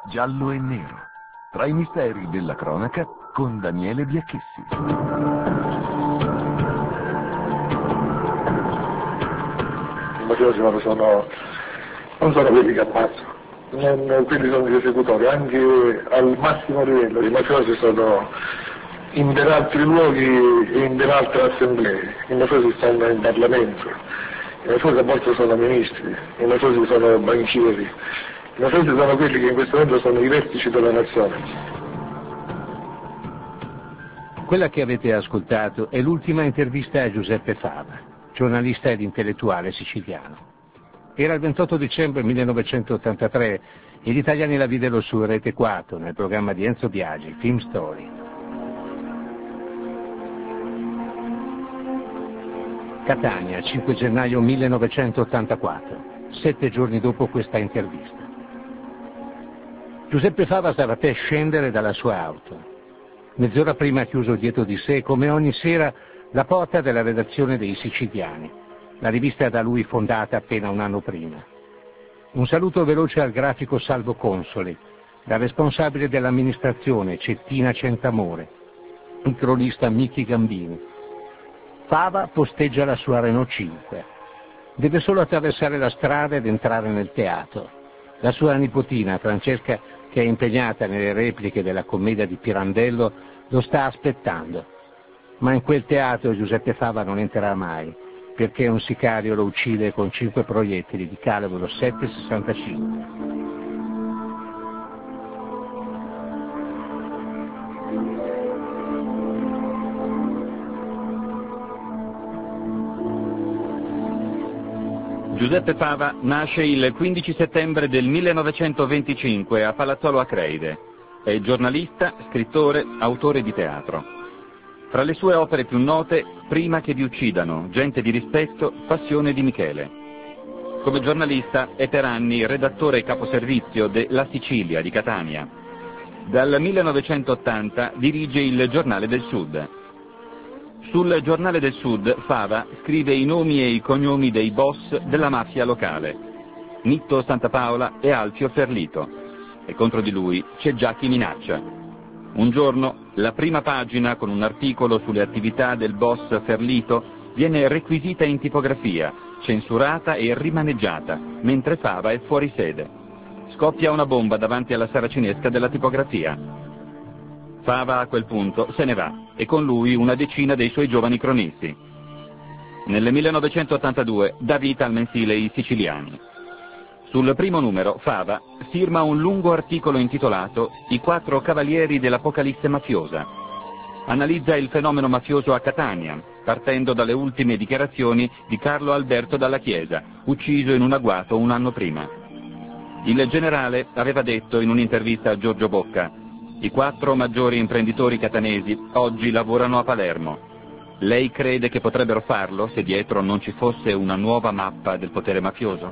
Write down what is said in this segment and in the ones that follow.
giallo e nero, tra i misteri della cronaca con Daniele Biacchessi. I mafiosi non sono quelli che ammazzano, quelli sono gli esecutori, anche al massimo livello. I mafiosi sono in ben altri luoghi e in ben altre assemblee. I mafiosi stanno in Parlamento, i mafiosi a volte sono ministri, i mafiosi sono banchieri, i mafiosi sono quelli che in questo momento sono i vertici della nazione. Quella che avete ascoltato è l'ultima intervista a Giuseppe Fava, giornalista ed intellettuale siciliano. Era il 28 dicembre 1983 e gli italiani la videro su Rete 4 nel programma di Enzo Biagi, Film Story. Catania, 5 gennaio 1984, 7 giorni dopo questa intervista. Giuseppe Fava stava per scendere dalla sua auto. Mezz'ora prima ha chiuso dietro di sé, come ogni sera, la porta della redazione dei Siciliani, la rivista da lui fondata appena un anno prima. Un saluto veloce al grafico Salvo Consoli, dal responsabile dell'amministrazione Cettina Centamore, il cronista Michi Gambini. Fava posteggia la sua Renault 5. Deve solo attraversare la strada ed entrare nel teatro. La sua nipotina, Francesca, che è impegnata nelle repliche della commedia di Pirandello, lo sta aspettando. Ma in quel teatro Giuseppe Fava non entrerà mai, perché un sicario lo uccide con 5 proiettili di calibro 7,65. Giuseppe Fava nasce il 15 settembre del 1925 a Palazzolo Acreide. È giornalista, scrittore, autore di teatro. Fra le sue opere più note, Prima che vi uccidano, Gente di rispetto, Passione di Michele. Come giornalista è per anni redattore caposervizio de La Sicilia di Catania. Dal 1980 dirige il Giornale del Sud. Sul Giornale del Sud Fava scrive i nomi e i cognomi dei boss della mafia locale, Nitto Santapaola e Alfio Ferlito, e contro di lui c'è già chi minaccia. Un giorno la prima pagina con un articolo sulle attività del boss Ferlito viene requisita in tipografia, censurata e rimaneggiata, mentre Fava è fuori sede. Scoppia una bomba davanti alla saracinesca della tipografia. Fava a quel punto se ne va e con lui una decina dei suoi giovani cronisti. Nel 1982 dà vita al mensile I Siciliani. Sul primo numero Fava firma un lungo articolo intitolato I 4 cavalieri dell'Apocalisse mafiosa. Analizza il fenomeno mafioso a Catania, partendo dalle ultime dichiarazioni di Carlo Alberto Dalla Chiesa, ucciso in un agguato un anno prima. Il generale aveva detto in un'intervista a Giorgio Bocca: i 4 maggiori imprenditori catanesi oggi lavorano a Palermo. Lei crede che potrebbero farlo se dietro non ci fosse una nuova mappa del potere mafioso?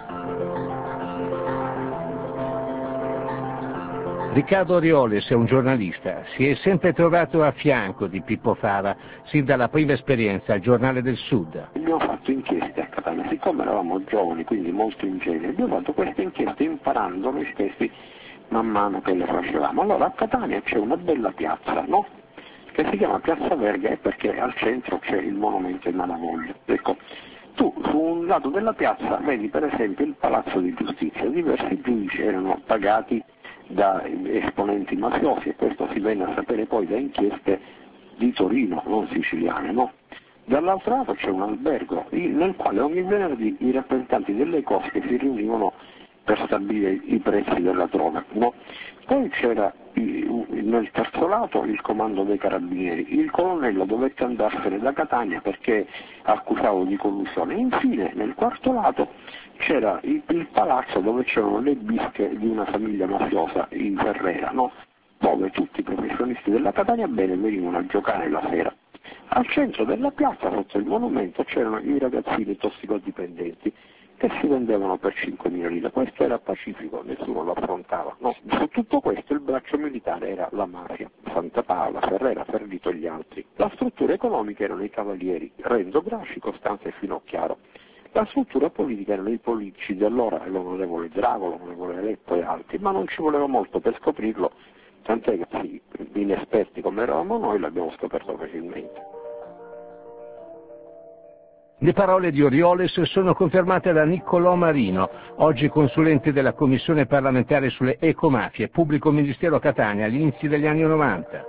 Riccardo Orioles è un giornalista, si è sempre trovato a fianco di Pippo Fava, sin dalla prima esperienza al Giornale del Sud. Abbiamo fatto inchieste a Catania, siccome eravamo giovani, quindi molto ingenui, abbiamo fatto queste inchieste imparando noi stessi man mano che le facevamo. Allora a Catania c'è una bella piazza, no? Che si chiama Piazza Verga, perché al centro c'è il monumento ai Malavoglia. Ecco, tu su un lato della piazza vedi per esempio il Palazzo di Giustizia, diversi giudici erano pagati da esponenti mafiosi e questo si venne a sapere poi da inchieste di Torino, non siciliane, no? Dall'altro lato c'è un albergo nel quale ogni venerdì i rappresentanti delle cosche si riunivano per stabilire i prezzi della droga, no? Poi c'era nel terzo lato il comando dei carabinieri, il colonnello dovette andarsene da Catania perché accusato di collusione, e infine nel quarto lato c'era il palazzo dove c'erano le bische di una famiglia mafiosa in Ferrera, no? Dove tutti i professionisti della Catania bene venivano a giocare la sera. Al centro della piazza, sotto il monumento, c'erano i ragazzini tossicodipendenti che si vendevano per 5.000 lire. Questo era pacifico, nessuno lo affrontava. No, su tutto questo il braccio militare era la mafia, Santapaola, Ferrera, Ferlito e gli altri. La struttura economica erano i cavalieri, Renzo Grasci, Costanza e Finocchiaro. La struttura politica erano i politici di allora, l'onorevole Drago, l'onorevole Letto e altri, ma non ci voleva molto per scoprirlo, tant'è che sì, inesperti come eravamo noi l'abbiamo scoperto facilmente. Le parole di Orioles sono confermate da Niccolò Marino, oggi consulente della Commissione parlamentare sulle ecomafie, pubblico ministero a Catania, agli inizi degli anni 90.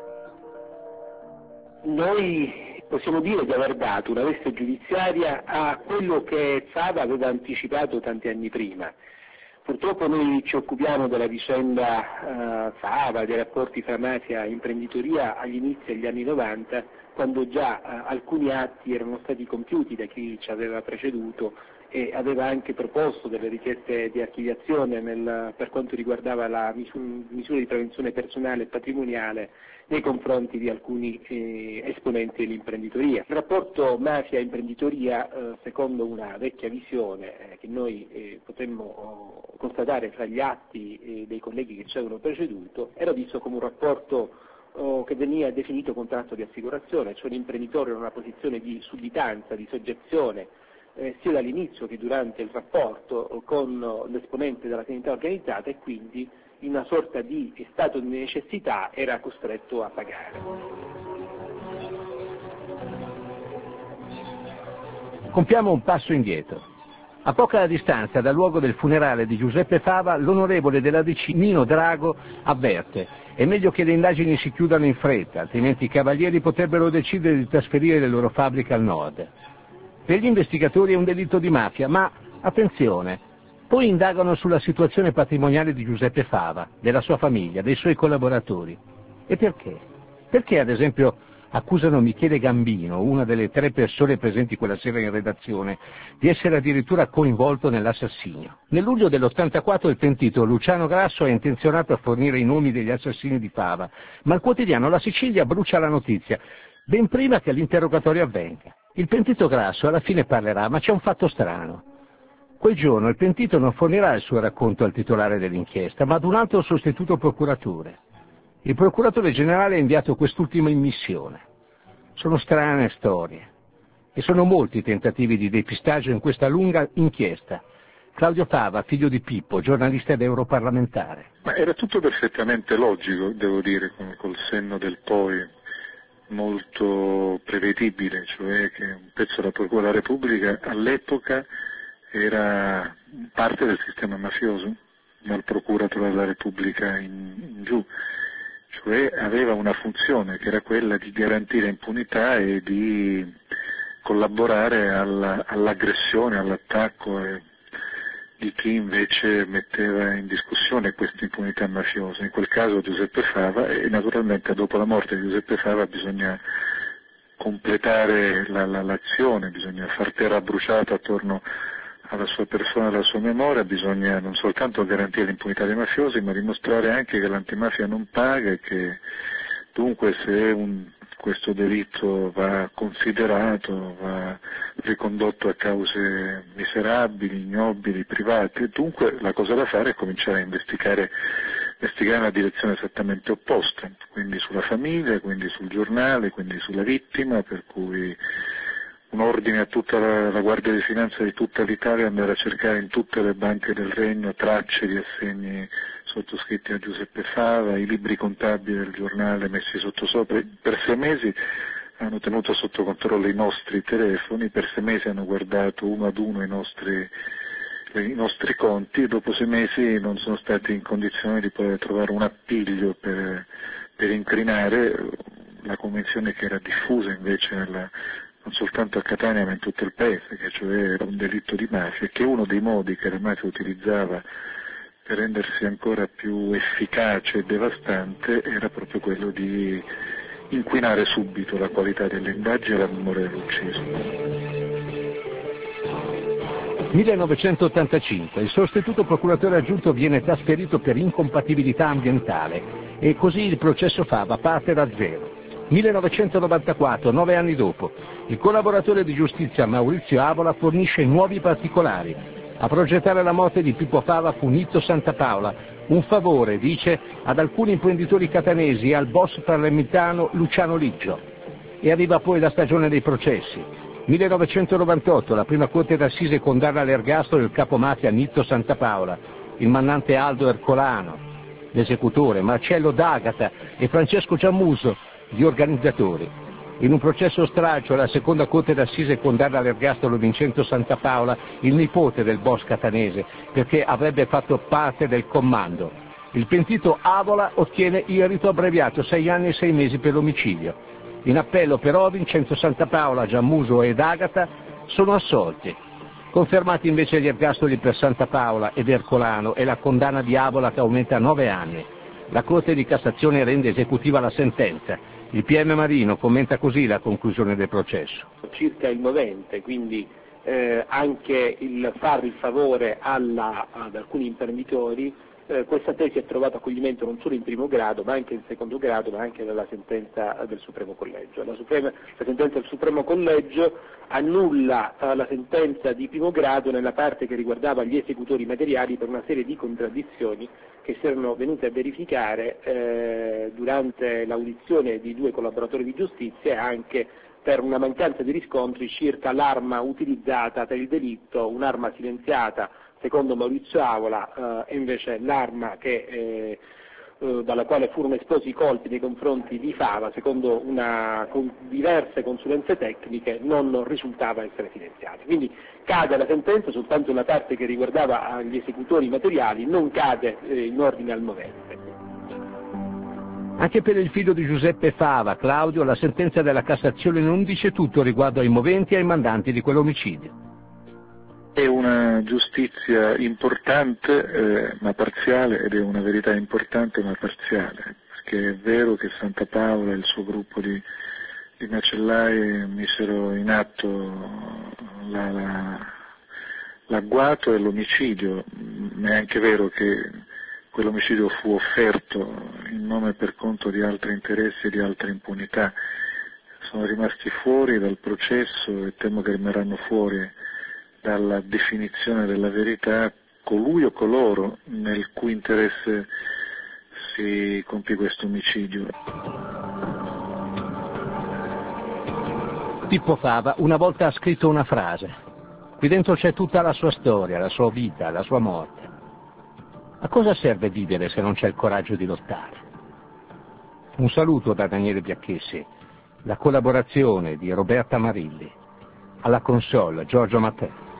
Noi possiamo dire di aver dato una veste giudiziaria a quello che Fava aveva anticipato tanti anni prima. Purtroppo noi ci occupiamo della vicenda Fava, dei rapporti fra mafia e imprenditoria agli inizi degli anni 90, quando già alcuni atti erano stati compiuti da chi ci aveva preceduto e aveva anche proposto delle richieste di archiviazione per quanto riguardava la misura di prevenzione personale e patrimoniale nei confronti di alcuni esponenti dell'imprenditoria. Il rapporto mafia-imprenditoria, secondo una vecchia visione che noi potremmo constatare fra gli atti dei colleghi che ci avevano preceduto, era visto come un rapporto che veniva definito contratto di assicurazione, cioè l'imprenditore era in una posizione di sudditanza, di soggezione, sia dall'inizio che durante il rapporto con l'esponente della criminalità organizzata e quindi in una sorta di stato di necessità era costretto a pagare. Compiamo un passo indietro. A poca distanza dal luogo del funerale di Giuseppe Fava, l'onorevole della DC Nino Drago avverte: è meglio che le indagini si chiudano in fretta, altrimenti i cavalieri potrebbero decidere di trasferire le loro fabbriche al nord. Per gli investigatori è un delitto di mafia, ma attenzione, poi indagano sulla situazione patrimoniale di Giuseppe Fava, della sua famiglia, dei suoi collaboratori. E perché? Perché, ad esempio, accusano Michele Gambino, una delle 3 persone presenti quella sera in redazione, di essere addirittura coinvolto nell'assassinio. Nel luglio dell'84 il pentito Luciano Grasso è intenzionato a fornire i nomi degli assassini di Fava, ma il quotidiano La Sicilia brucia la notizia, ben prima che l'interrogatorio avvenga. Il pentito Grasso alla fine parlerà, ma c'è un fatto strano. Quel giorno il pentito non fornirà il suo racconto al titolare dell'inchiesta, ma ad un altro sostituto procuratore. Il procuratore generale ha inviato quest'ultimo in missione. Sono strane storie e sono molti i tentativi di depistaggio in questa lunga inchiesta. Claudio Fava, figlio di Pippo, giornalista ed europarlamentare. Ma era tutto perfettamente logico, devo dire, col senno del poi, molto prevedibile, cioè che un pezzo della Procura della Repubblica all'epoca era parte del sistema mafioso, dal procuratore della Repubblica in giù. Cioè aveva una funzione che era quella di garantire impunità e di collaborare all'aggressione, all'attacco di chi invece metteva in discussione questa impunità mafiosa, in quel caso Giuseppe Fava, e naturalmente dopo la morte di Giuseppe Fava bisogna completare l'azione, bisogna far terra bruciata attorno alla sua persona e alla sua memoria, bisogna non soltanto garantire l'impunità dei mafiosi, ma dimostrare anche che l'antimafia non paga e che dunque se questo delitto va considerato, va ricondotto a cause miserabili, ignobili, private, dunque la cosa da fare è cominciare a investigare in una direzione esattamente opposta, quindi sulla famiglia, quindi sul giornale, quindi sulla vittima, per cui un ordine a tutta la Guardia di Finanza di tutta l'Italia, andare a cercare in tutte le banche del Regno tracce di assegni sottoscritti a Giuseppe Fava, i libri contabili del giornale messi sottosopra. Per 6 mesi hanno tenuto sotto controllo i nostri telefoni, per 6 mesi hanno guardato uno ad uno i nostri conti e dopo 6 mesi non sono stati in condizione di poter trovare un appiglio per incrinare la convenzione che era diffusa invece non soltanto a Catania ma in tutto il paese, che cioè era un delitto di mafia, che uno dei modi che la mafia utilizzava per rendersi ancora più efficace e devastante era proprio quello di inquinare subito la qualità delle indagini e la memoria dell'ucciso. 1985, il sostituto procuratore aggiunto viene trasferito per incompatibilità ambientale e così il processo Fava parte da zero. 1994, 9 anni dopo, il collaboratore di giustizia Maurizio Avola fornisce nuovi particolari. A progettare la morte di Pippo Fava fu Nitto Santapaola, un favore, dice, ad alcuni imprenditori catanesi e al boss palermitano Luciano Liggio. E arriva poi la stagione dei processi. 1998, la prima corte d'assise condanna all'ergastolo il capomafia Nitto Santapaola, il mandante Aldo Ercolano, l'esecutore, Marcello D'Agata e Francesco Giammuso, gli organizzatori. In un processo stralcio la seconda corte d'assise condanna all'ergastolo Vincenzo Santapaola, il nipote del boss catanese, perché avrebbe fatto parte del comando. Il pentito Avola ottiene il rito abbreviato, 6 anni e 6 mesi per l'omicidio. In appello però Vincenzo Santapaola, Giammuso ed Agata sono assolti. Confermati invece gli ergastoli per Santapaola ed Ercolano e la condanna di Avola che aumenta a 9 anni. La Corte di Cassazione rende esecutiva la sentenza. Il PM Marino commenta così la conclusione del processo. Circa il movente, quindi anche il fare il favore ad alcuni imprenditori, questa tesi ha trovato accoglimento non solo in primo grado ma anche in secondo grado, ma anche nella sentenza del Supremo Collegio. La sentenza del Supremo Collegio annulla la sentenza di primo grado nella parte che riguardava gli esecutori materiali per una serie di contraddizioni che si erano venute a verificare durante l'audizione di 2 collaboratori di giustizia e anche per una mancanza di riscontri circa l'arma utilizzata per il delitto, un'arma silenziata secondo Maurizio Avola e invece l'arma dalla quale furono esposti i colpi nei confronti di Fava, secondo con diverse consulenze tecniche, non risultava essere silenziata. Quindi cade la sentenza soltanto nella parte che riguardava gli esecutori materiali, non cade in ordine al movente. Anche per il figlio di Giuseppe Fava, Claudio, la sentenza della Cassazione non dice tutto riguardo ai moventi e ai mandanti di quell'omicidio. È una giustizia importante ma parziale, ed è una verità importante ma parziale, perché è vero che Santapaola e il suo gruppo di macellai misero in atto l'agguato e l'omicidio, ma è anche vero che quell'omicidio fu offerto in nome e per conto di altri interessi e di altre impunità. Sono rimasti fuori dal processo e temo che rimarranno fuori dalla definizione della verità colui o coloro nel cui interesse si compì questo omicidio. Pippo Fava una volta ha scritto una frase. Qui dentro c'è tutta la sua storia, la sua vita, la sua morte. A cosa serve vivere se non c'è il coraggio di lottare? Un saluto da Daniele Biacchessi, la collaborazione di Roberta Marilli, alla console Giorgio Mattei.